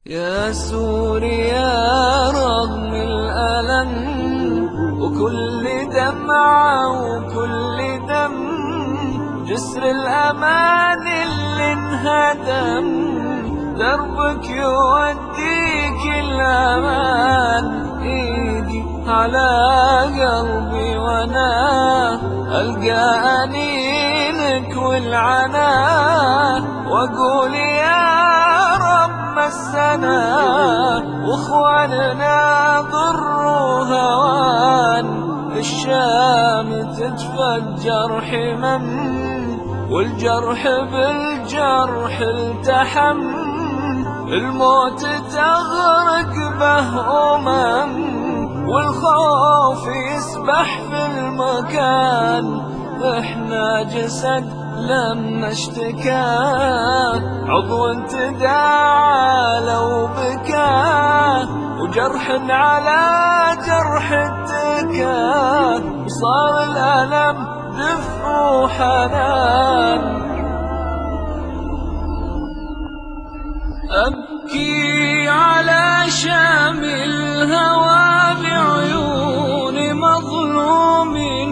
يا سوريا رغم الألم وكل دمعة وكل دم، جسر الأمان اللي انهدم، دربك يوديك الأمان. إيدي على قلبي وأنا ألقى أنينك والعناء، وأقول يا رب مسنا واخواننا ضر وهوان. الشام تتفجر حمم والجرح بالجرح التحم، الموت تغرق به والخوف يسبح في المكان. احنا جسد لما اشتكى، عضو تداعى لو بكى، وجرح على جرح اتكى، وصار الألم دفء وحنان. أبكي على شام الهوى بعيون مظلوم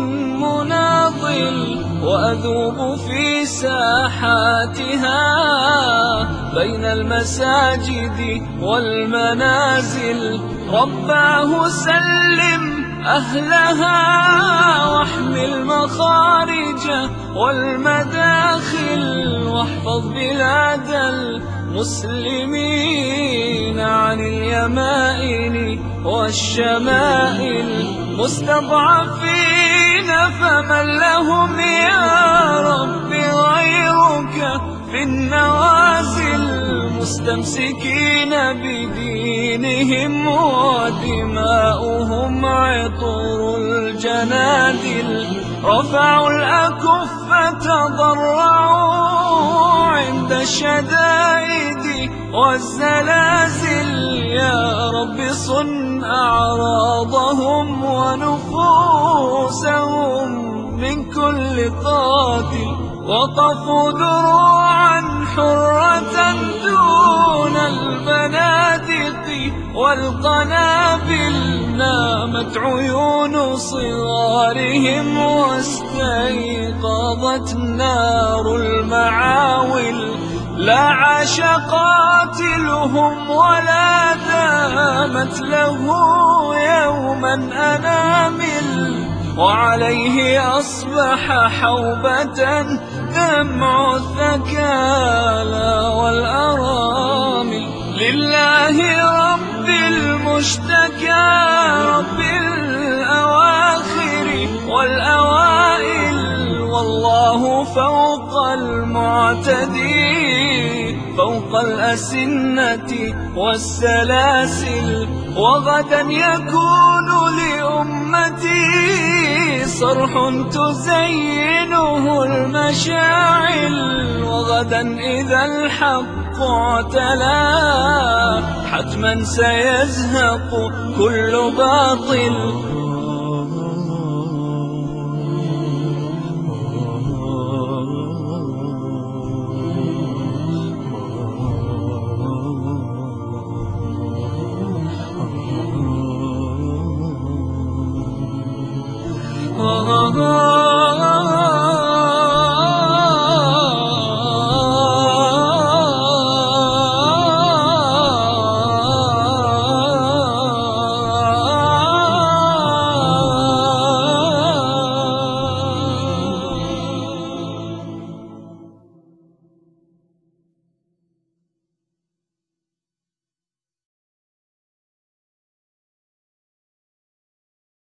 مناضل، وأذوب في ساحاتها بين المساجد والمنازل. رباه سلم أهلها واحمي المخارج والمداخل، واحفظ بلاد المسلمين عن اليمائن والشمائل. مستضعفين فمن لهم يا رب غيرك في النوازل، مستمسكين بدينهم ودماؤهم عطر الجنادل. رفعوا الأكف تضرعوا عند الشدائد والزلازل. يا رب صن أعراضهم ونفوسهم من كل قاتل. وقفوا دروعا حرة دون البنادق والقنابل، نامت عيون صغارهم واستيقظت نار المعاول. لا عاش قاتلهم ولا دامت له يوما أنامل، وعليه أصبح حوبة دمع الثكالى والأرامل. لله رب المشتكى، رب الأواخر والأوائل، والله فوق المعتدي، فوق الأسنة والسلاسل. وغدا يكون لأمتي صرح تزينه المشاعل، وغدا إذا الحق اعتلى حتما سيزهق كل باطل.